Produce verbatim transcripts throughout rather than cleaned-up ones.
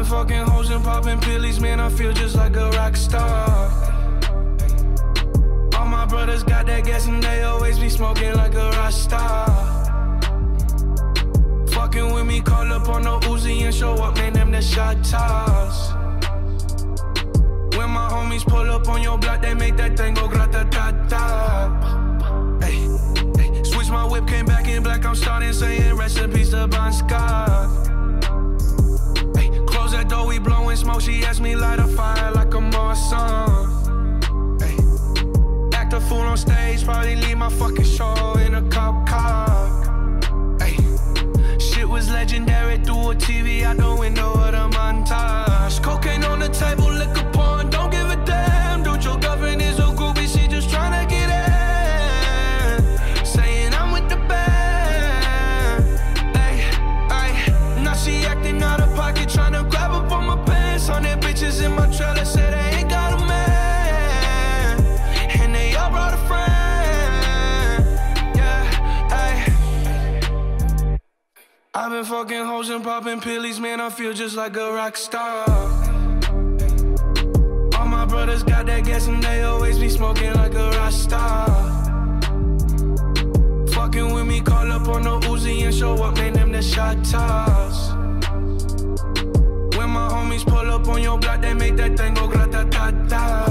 been fucking hoes and popping pillies, man, I feel just like a rock star. All my brothers got that gas and they always be smoking like a rock star. Fucking with me, call up on the Uzi and show up, man, them the shot toss. When my homies pull up on your block, they make that thing go grata-ta-ta. Hey, hey, switch my whip, came back in black, I'm starting saying recipes to Bon Scott. Hey, close that door, we blowing smoke, she asked me light a fire like a Marsan. Hey, act a fool on stage, probably leave my fucking show in a cop car. Hey, shit was legendary through a T V out the window of the montage. Cocaine on the table, liquor porn, don't give a damn. Dude, your girlfriend is a groupie, she just tryna get in. Saying I'm with the band. Ay, ay, now she acting out of pocket, tryna grab up on my pants. On their bitches in my trailer, say they ain't got a man. And they all brought a friend. Yeah, ay. I've been fucking hoes and popping pillies, man, I feel just like a rock star. All my brothers got that gas and they always be smoking like a rock star. Fucking with me, call up on the Uzi and show up, man, them the shot toss. When my homies pull up on your block, they make that thing go grata-ta-ta.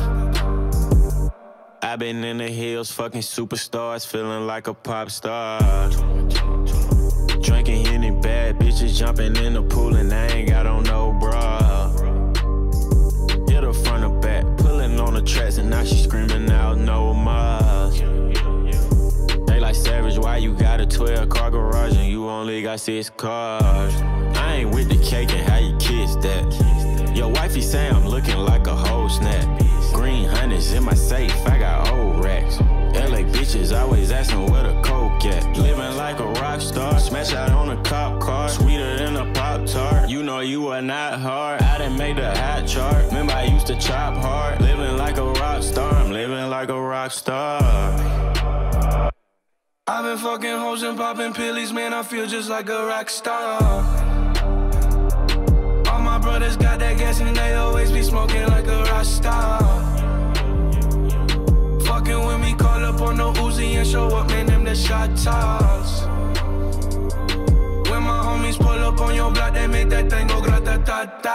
I've been in the hills, fucking superstars, feeling like a pop star. Drinking any bad bitches, jumping in the pool, and I ain't got on no bra. Hit her front or back, pulling on the tracks, and now she screaming out no more. They like Savage, why you got a twelve car garage and you only got six cars? I ain't with the cake and how you kiss that. Your wifey say I'm looking like a whole snap. Green hundreds in my safe, I got old racks. L A bitches always asking where the coke at. Living like a rock star, smash out on a cop car, sweeter than a Pop-Tart. You know you are not hard, I done made the hot chart. Remember I used to chop hard, living like a rock star. I'm living like a rock star. I've been fucking hoes and popping pillies, man, I feel just like a rock star. All my brothers got that gas and they always be smoking like a rock star. Fucking with me, call up on the Uzi and show up, man, them the shot toss. When my homies pull up on your block, they make that thing go grata-ta-ta.